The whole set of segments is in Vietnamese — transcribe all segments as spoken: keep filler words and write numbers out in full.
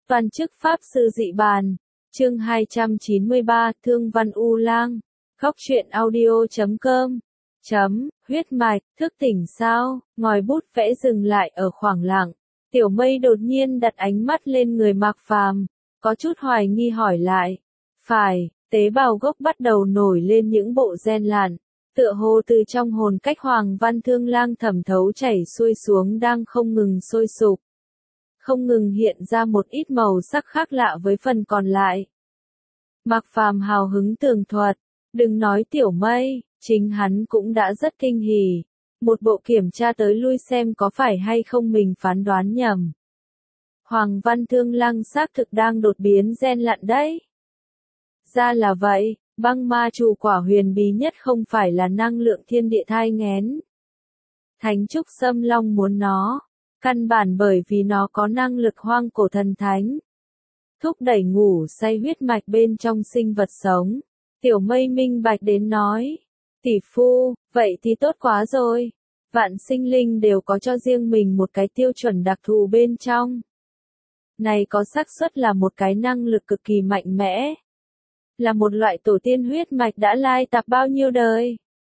Toàn chức Pháp Sư Dị Bàn, chương hai trăm chín mươi ba, Thương Văn U Lang, Khóc Chuyện Audio chấm com, chấm, huyết mạch, thức tỉnh sao, ngòi bút vẽ dừng lại ở khoảng lặng, Tiểu Mây đột nhiên đặt ánh mắt lên người Mạc Phàm, có chút hoài nghi hỏi lại, phải, tế bào gốc bắt đầu nổi lên những bộ gen lạn, tựa hồ từ trong hồn cách Hoàng Văn Thương Lang thẩm thấu chảy xuôi xuống đang không ngừng sôi sục. Không ngừng hiện ra một ít màu sắc khác lạ với phần còn lại. Mạc Phàm hào hứng tường thuật, đừng nói Tiểu Mây, chính hắn cũng đã rất kinh hỉ. Một bộ kiểm tra tới lui xem có phải hay không mình phán đoán nhầm. Hoàng Văn Thương Lang xác thực đang đột biến gen lặn đấy. Ra là vậy, băng ma trù quả huyền bí nhất không phải là năng lượng thiên địa thai nghén. Thánh trúc xâm long muốn nó. Căn bản bởi vì nó có năng lực hoang cổ thần thánh. Thúc đẩy ngủ say huyết mạch bên trong sinh vật sống. Tiểu Mây minh bạch đến nói. Tỷ phu, vậy thì tốt quá rồi. Vạn sinh linh đều có cho riêng mình một cái tiêu chuẩn đặc thù bên trong. Này có xác suất là một cái năng lực cực kỳ mạnh mẽ. Là một loại tổ tiên huyết mạch đã lai tạp bao nhiêu đời.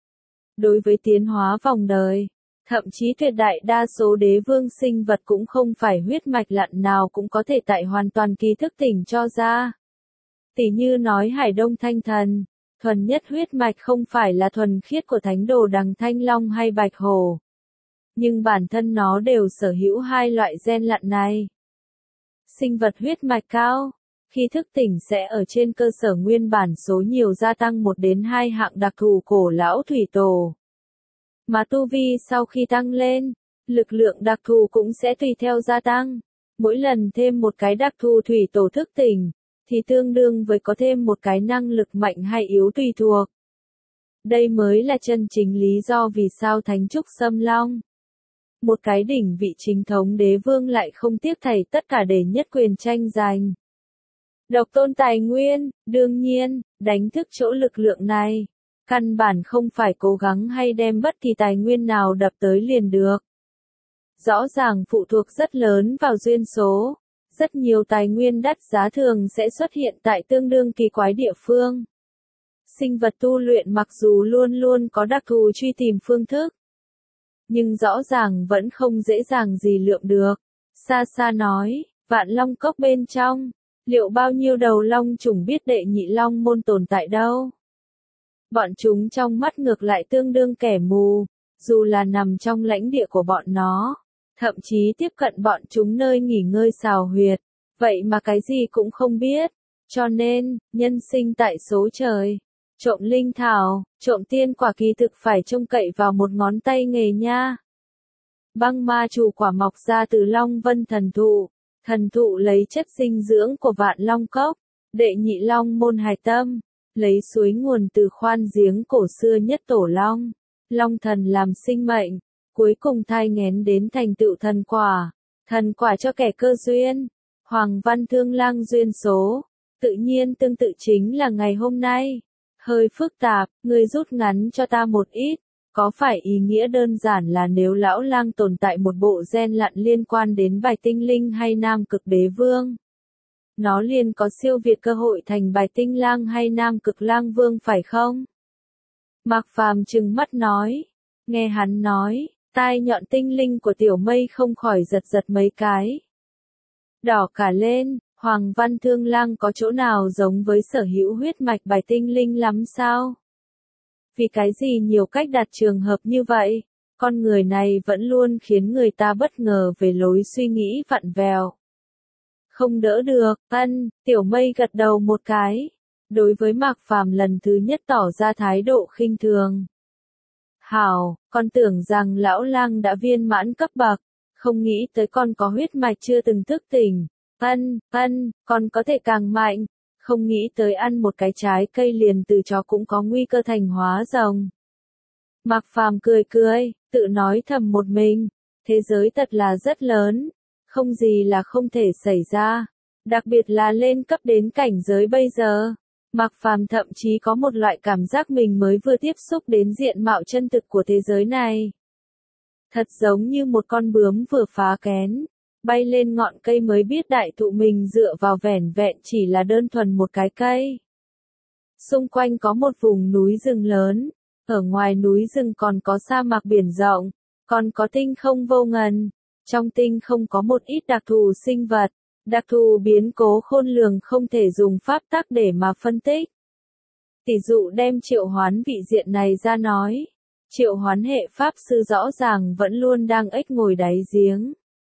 Đối với tiến hóa vòng đời. Thậm chí tuyệt đại đa số đế vương sinh vật cũng không phải huyết mạch lặn nào cũng có thể tại hoàn toàn kỳ thức tỉnh cho ra. Tỷ như nói Hải Đông Thanh Thần, thuần nhất huyết mạch không phải là thuần khiết của thánh đồ đằng Thanh Long hay Bạch Hổ. Nhưng bản thân nó đều sở hữu hai loại gen lặn này. Sinh vật huyết mạch cao, khi thức tỉnh sẽ ở trên cơ sở nguyên bản số nhiều gia tăng một đến hai hạng đặc thù cổ lão thủy tổ. Mà tu vi sau khi tăng lên, lực lượng đặc thù cũng sẽ tùy theo gia tăng. Mỗi lần thêm một cái đặc thù thủy tổ thức tỉnh, thì tương đương với có thêm một cái năng lực mạnh hay yếu tùy thuộc. Đây mới là chân chính lý do vì sao Thánh Trúc Xâm Long. Một cái đỉnh vị chính thống đế vương lại không tiếc thảy tất cả để nhất quyền tranh giành. Độc tôn tài nguyên, đương nhiên, đánh thức chỗ lực lượng này. Căn bản không phải cố gắng hay đem bất kỳ tài nguyên nào đập tới liền được. Rõ ràng phụ thuộc rất lớn vào duyên số. Rất nhiều tài nguyên đắt giá thường sẽ xuất hiện tại tương đương kỳ quái địa phương. Sinh vật tu luyện mặc dù luôn luôn có đặc thù truy tìm phương thức. Nhưng rõ ràng vẫn không dễ dàng gì lượm được. Xa xa nói, Vạn Long Cốc bên trong, liệu bao nhiêu đầu long trùng biết đệ nhị long môn tồn tại đâu? Bọn chúng trong mắt ngược lại tương đương kẻ mù, dù là nằm trong lãnh địa của bọn nó, thậm chí tiếp cận bọn chúng nơi nghỉ ngơi xào huyệt, vậy mà cái gì cũng không biết, cho nên, nhân sinh tại số trời, trộm linh thảo, trộm tiên quả kỳ thực phải trông cậy vào một ngón tay nghề nha. Băng ma trù quả mọc ra từ Long Vân thần thụ, thần thụ lấy chất dinh dưỡng của Vạn Long Cốc, đệ nhị long môn hài tâm. Lấy suối nguồn từ khoan giếng cổ xưa nhất tổ long, long thần làm sinh mệnh, cuối cùng thai nghén đến thành tựu thần quả, thần quả cho kẻ cơ duyên, Hoàng Văn Thương Lang duyên số, tự nhiên tương tự chính là ngày hôm nay, hơi phức tạp, ngươi rút ngắn cho ta một ít, có phải ý nghĩa đơn giản là nếu lão lang tồn tại một bộ gen lặn liên quan đến Bạch Tinh Linh hay Nam Cực Đế Vương? Nó liền có siêu việt cơ hội thành Bạch Tinh Lang hay Nam Cực Lang Vương phải không? Mạc Phàm trừng mắt nói. Nghe hắn nói, tai nhọn tinh linh của Tiểu Mây không khỏi giật giật mấy cái. Đỏ cả lên, Hoàng Văn Thương Lang có chỗ nào giống với sở hữu huyết mạch Bạch Tinh Linh lắm sao? Vì cái gì nhiều cách đặt trường hợp như vậy, con người này vẫn luôn khiến người ta bất ngờ về lối suy nghĩ vặn vẹo. Không đỡ được, ân, Tiểu Mây gật đầu một cái. Đối với Mạc Phàm lần thứ nhất tỏ ra thái độ khinh thường. Hảo, con tưởng rằng lão lang đã viên mãn cấp bậc, không nghĩ tới con có huyết mạch chưa từng thức tỉnh. Ân, ân, con có thể càng mạnh, không nghĩ tới ăn một cái trái cây liền từ chó cũng có nguy cơ thành hóa rồng. Mạc Phàm cười cười, tự nói thầm một mình, thế giới thật là rất lớn. Không gì là không thể xảy ra, đặc biệt là lên cấp đến cảnh giới bây giờ. Mạc Phàm thậm chí có một loại cảm giác mình mới vừa tiếp xúc đến diện mạo chân thực của thế giới này. Thật giống như một con bướm vừa phá kén, bay lên ngọn cây mới biết đại thụ mình dựa vào vẻn vẹn chỉ là đơn thuần một cái cây. Xung quanh có một vùng núi rừng lớn, ở ngoài núi rừng còn có sa mạc biển rộng, còn có tinh không vô ngần. Trong tinh không có một ít đặc thù sinh vật, đặc thù biến cố khôn lường không thể dùng pháp tắc để mà phân tích. Tỷ dụ đem triệu hoán vị diện này ra nói, triệu hoán hệ pháp sư rõ ràng vẫn luôn đang ếch ngồi đáy giếng.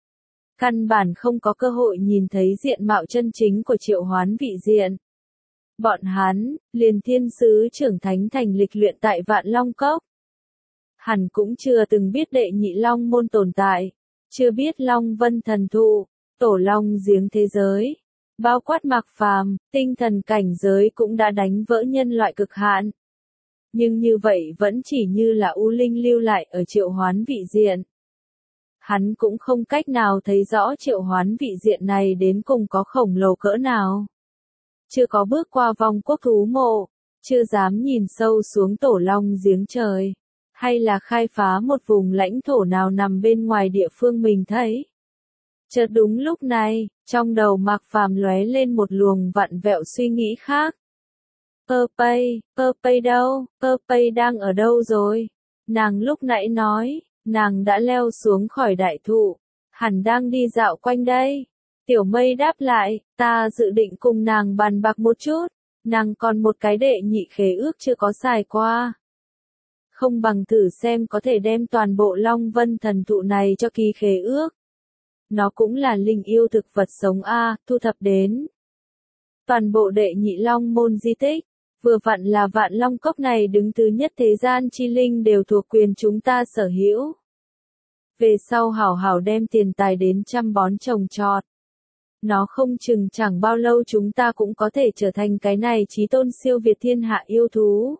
Căn bản không có cơ hội nhìn thấy diện mạo chân chính của triệu hoán vị diện. Bọn hắn, liền thiên sứ trưởng thánh thành lịch luyện tại Vạn Long Cốc. Hẳn cũng chưa từng biết đệ nhị long môn tồn tại, chưa biết Long Vân thần thụ, tổ long giếng thế giới, bao quát Mạc Phàm, tinh thần cảnh giới cũng đã đánh vỡ nhân loại cực hạn. Nhưng như vậy vẫn chỉ như là u linh lưu lại ở triệu hoán vị diện. Hắn cũng không cách nào thấy rõ triệu hoán vị diện này đến cùng có khổng lồ cỡ nào. Chưa có bước qua vòng quốc thú mộ, chưa dám nhìn sâu xuống tổ long giếng trời, hay là khai phá một vùng lãnh thổ nào nằm bên ngoài địa phương mình thấy. Chợt đúng lúc này, trong đầu Mạc Phàm lóe lên một luồng vặn vẹo suy nghĩ khác. Purpay, Purpay đâu, Purpay đang ở đâu rồi? Nàng lúc nãy nói, nàng đã leo xuống khỏi đại thụ, hẳn đang đi dạo quanh đây. Tiểu Mây đáp lại, ta dự định cùng nàng bàn bạc một chút, nàng còn một cái đệ nhị khế ước chưa có xài qua. Không bằng thử xem có thể đem toàn bộ Long Vân thần thụ này cho ký khế ước. Nó cũng là linh yêu thực vật sống A, thu thập đến. Toàn bộ đệ nhị long môn di tích, vừa vặn là Vạn Long Cốc này đứng thứ nhất thế gian chi linh đều thuộc quyền chúng ta sở hữu. Về sau hảo hảo đem tiền tài đến chăm bón trồng trọt. Nó không chừng chẳng bao lâu chúng ta cũng có thể trở thành cái này chí tôn siêu việt thiên hạ yêu thú.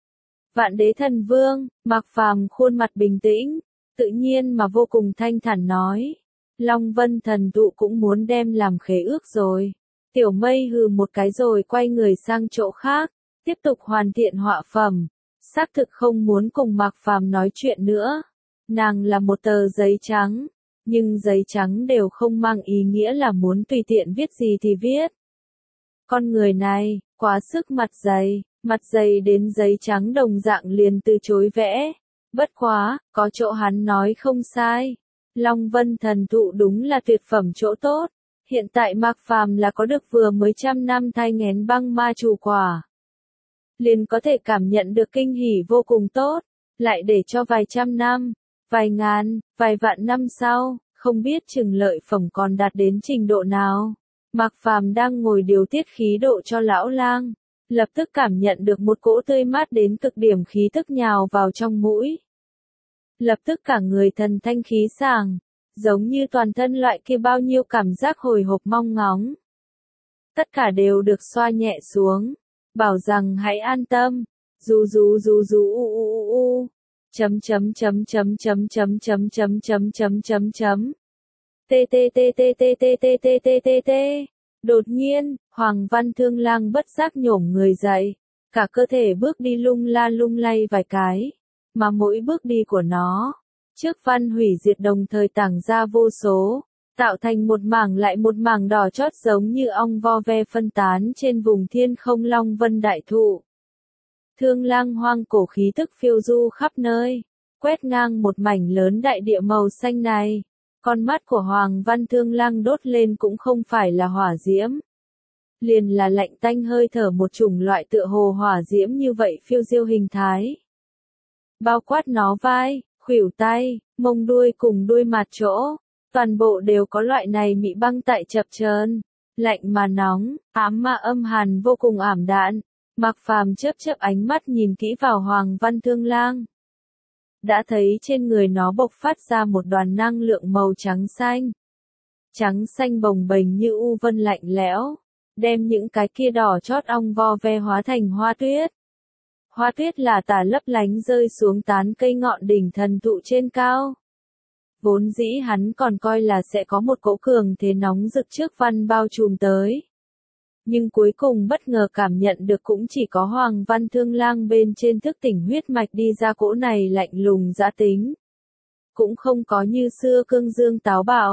Vạn Đế Thần Vương, Mạc Phàm khuôn mặt bình tĩnh, tự nhiên mà vô cùng thanh thản nói. Long Vân thần thụ cũng muốn đem làm khế ước rồi. Tiểu Mây hừ một cái rồi quay người sang chỗ khác, tiếp tục hoàn thiện họa phẩm. Xác thực không muốn cùng Mạc Phàm nói chuyện nữa. Nàng là một tờ giấy trắng, nhưng giấy trắng đều không mang ý nghĩa là muốn tùy tiện viết gì thì viết. Con người này, quá sức mặt dày, mặt dày đến giấy trắng đồng dạng liền từ chối vẽ. Bất quá, có chỗ hắn nói không sai. Long Vân thần thụ đúng là tuyệt phẩm chỗ tốt. Hiện tại Mạc Phàm là có được vừa mới trăm năm thai nghén băng ma chủ quả. Liền có thể cảm nhận được kinh hỉ vô cùng tốt. Lại để cho vài trăm năm, vài ngàn, vài vạn năm sau, không biết chừng lợi phẩm còn đạt đến trình độ nào. Mạc Phàm đang ngồi điều tiết khí độ cho lão lang, lập tức cảm nhận được một cỗ tươi mát đến cực điểm khí tức nhào vào trong mũi. Lập tức cả người thần thanh khí sảng, giống như toàn thân loại kia bao nhiêu cảm giác hồi hộp mong ngóng. Tất cả đều được xoa nhẹ xuống, bảo rằng hãy an tâm, rú rú rú rú u u u u, chấm chấm chấm chấm chấm chấm chấm chấm chấm chấm chấm chấm. Tê tê tê tê tê tê tê tê tê tê tê. Đột nhiên, Hoàng Văn Thương Lang bất giác nhổm người dậy, cả cơ thể bước đi lung la lung lay vài cái, mà mỗi bước đi của nó, trước văn hủy diệt đồng thời tàng ra vô số, tạo thành một mảng lại một mảng đỏ chót giống như ong vo ve phân tán trên vùng thiên không Long Vân đại thụ. Thương Lang hoang cổ khí tức phiêu du khắp nơi, quét ngang một mảnh lớn đại địa màu xanh này. Con mắt của Hoàng Văn Thương Lang đốt lên cũng không phải là hỏa diễm, liền là lạnh tanh hơi thở một chủng loại tựa hồ hỏa diễm như vậy phiêu diêu hình thái. Bao quát nó vai, khuỷu tay, mông đuôi cùng đuôi mặt chỗ, toàn bộ đều có loại này mị băng tại chập chờn, lạnh mà nóng, ám mà âm hàn vô cùng ảm đạm. Mạc Phàm chớp chớp ánh mắt nhìn kỹ vào Hoàng Văn Thương Lang. Đã thấy trên người nó bộc phát ra một đoàn năng lượng màu trắng xanh. Trắng xanh bồng bềnh như u vân lạnh lẽo, đem những cái kia đỏ chót ong vo ve hóa thành hoa tuyết. Hoa tuyết là tả lấp lánh rơi xuống tán cây ngọn đỉnh thần thụ trên cao. Vốn dĩ hắn còn coi là sẽ có một cỗ cường thế nóng rực trước văn bao trùm tới. Nhưng cuối cùng bất ngờ cảm nhận được cũng chỉ có Hoàng Văn Thương Lang bên trên thức tỉnh huyết mạch đi ra cỗ này lạnh lùng dã tính. Cũng không có như xưa cương dương táo bạo,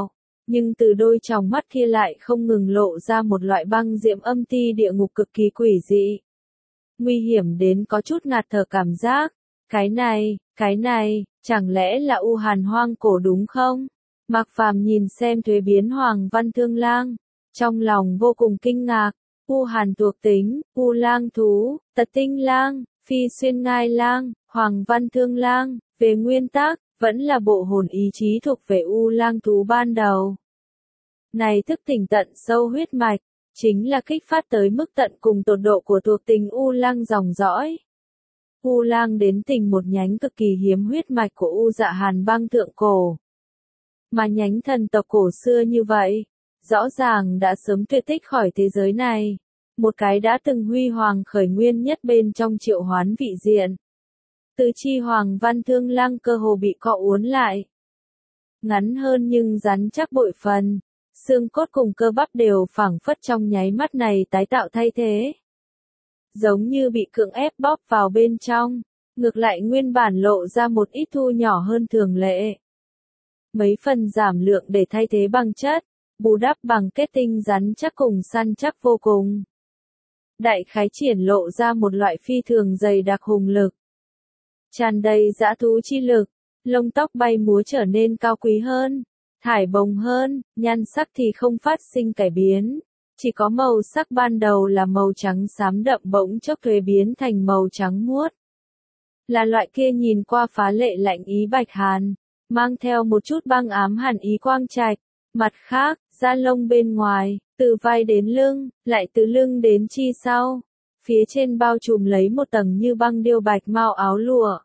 nhưng từ đôi tròng mắt kia lại không ngừng lộ ra một loại băng diễm âm ti địa ngục cực kỳ quỷ dị. Nguy hiểm đến có chút ngạt thở cảm giác. Cái này, cái này, chẳng lẽ là U Hàn hoang cổ đúng không? Mạc Phàm nhìn xem thuế biến Hoàng Văn Thương Lang, trong lòng vô cùng kinh ngạc. U Hàn thuộc tính, U Lang thú, Tật Tinh Lang, Phi Xuyên Ngai Lang, Hoàng Văn Thương Lang, về nguyên tắc, vẫn là bộ hồn ý chí thuộc về U Lang thú ban đầu. Này thức tỉnh tận sâu huyết mạch, chính là kích phát tới mức tận cùng tột độ của thuộc tính U Lang dòng dõi. U Lang đến tình một nhánh cực kỳ hiếm huyết mạch của U Dạ Hàn băng thượng cổ. Mà nhánh thần tộc cổ xưa như vậy, rõ ràng đã sớm tuyệt tích khỏi thế giới này. Một cái đã từng huy hoàng khởi nguyên nhất bên trong triệu hoán vị diện. Tứ chi Hoàng Văn Thương Lang cơ hồ bị cọ uốn lại. Ngắn hơn nhưng rắn chắc bội phần, xương cốt cùng cơ bắp đều phảng phất trong nháy mắt này tái tạo thay thế. Giống như bị cưỡng ép bóp vào bên trong, ngược lại nguyên bản lộ ra một ít thu nhỏ hơn thường lệ. Mấy phần giảm lượng để thay thế bằng chất, bù đắp bằng kết tinh rắn chắc cùng săn chắc vô cùng. Đại khái triển lộ ra một loại phi thường dày đặc hùng lực. Tràn đầy dã thú chi lực, lông tóc bay múa trở nên cao quý hơn, thải bồng hơn, nhan sắc thì không phát sinh cải biến. Chỉ có màu sắc ban đầu là màu trắng xám đậm bỗng chốc thuế biến thành màu trắng muốt. Là loại kia nhìn qua phá lệ lạnh ý bạch hàn, mang theo một chút băng ám hàn ý quang trạch. Mặt khác, da lông bên ngoài, từ vai đến lưng, lại từ lưng đến chi sau. Phía trên bao trùm lấy một tầng như băng điêu bạch mao áo lụa.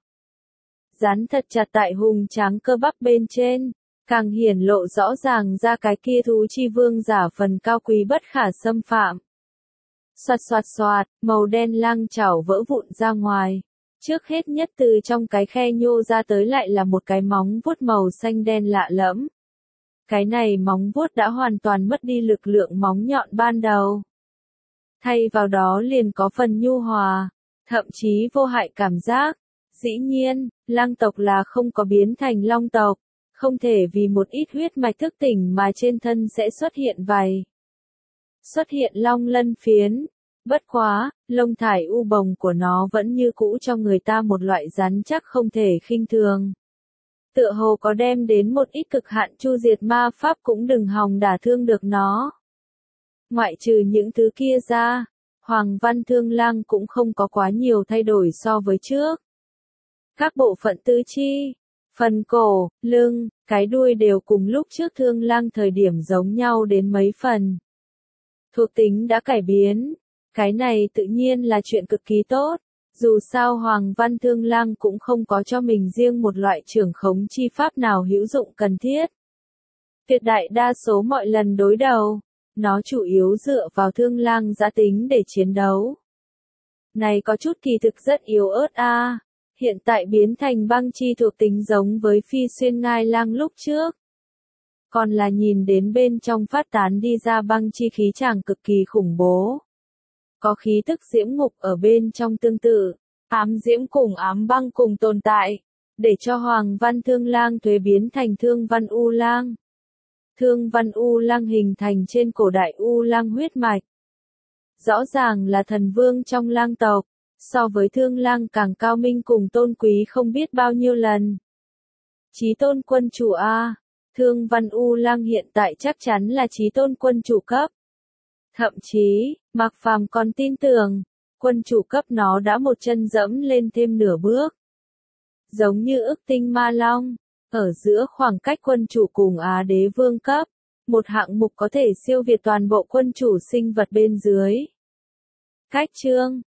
Dán thật chặt tại hùng tráng cơ bắp bên trên, càng hiển lộ rõ ràng ra cái kia thú chi vương giả phần cao quý bất khả xâm phạm. Xoạt xoạt xoạt, màu đen lang chảo vỡ vụn ra ngoài. Trước hết nhất từ trong cái khe nhô ra tới lại là một cái móng vuốt màu xanh đen lạ lẫm. Cái này móng vuốt đã hoàn toàn mất đi lực lượng móng nhọn ban đầu. Thay vào đó liền có phần nhu hòa, thậm chí vô hại cảm giác. Dĩ nhiên, lang tộc là không có biến thành long tộc, không thể vì một ít huyết mạch thức tỉnh mà trên thân sẽ xuất hiện vảy. Xuất hiện long lân phiến. Bất quá, lông thải u bồng của nó vẫn như cũ cho người ta một loại rắn chắc không thể khinh thường. Tựa hồ có đem đến một ít cực hạn chu diệt ma pháp cũng đừng hòng đả thương được nó. Ngoại trừ những thứ kia ra, Hoàng Văn Thương Lang cũng không có quá nhiều thay đổi so với trước. Các bộ phận tứ chi, phần cổ, lưng, cái đuôi đều cùng lúc trước Thương Lang thời điểm giống nhau đến mấy phần. Thuộc tính đã cải biến, cái này tự nhiên là chuyện cực kỳ tốt. Dù sao Hoàng Văn Thương Lang cũng không có cho mình riêng một loại trưởng khống chi pháp nào hữu dụng cần thiết. Tuyệt đại đa số mọi lần đối đầu, nó chủ yếu dựa vào Thương Lang giã tính để chiến đấu. Này có chút kỳ thực rất yếu ớt a. À. Hiện tại biến thành băng chi thuộc tính giống với Phi Xuyên Ngai Lang lúc trước. Còn là nhìn đến bên trong phát tán đi ra băng chi khí chàng cực kỳ khủng bố. Có khí tức diễm ngục ở bên trong tương tự, ám diễm cùng ám băng cùng tồn tại, để cho Hoàng Văn Thương Lang thuế biến thành Thương Văn U Lang. Thương Văn U Lang hình thành trên cổ đại U Lang huyết mạch. Rõ ràng là thần vương trong lang tộc, so với Thương Lang càng cao minh cùng tôn quý không biết bao nhiêu lần. Chí tôn quân chủ A, Thương Văn U Lang hiện tại chắc chắn là chí tôn quân chủ cấp. Thậm chí, Mạc Phàm còn tin tưởng, quân chủ cấp nó đã một chân dẫm lên thêm nửa bước. Giống như ức tinh ma long, ở giữa khoảng cách quân chủ cùng Á đế vương cấp, một hạng mục có thể siêu việt toàn bộ quân chủ sinh vật bên dưới. Cách chương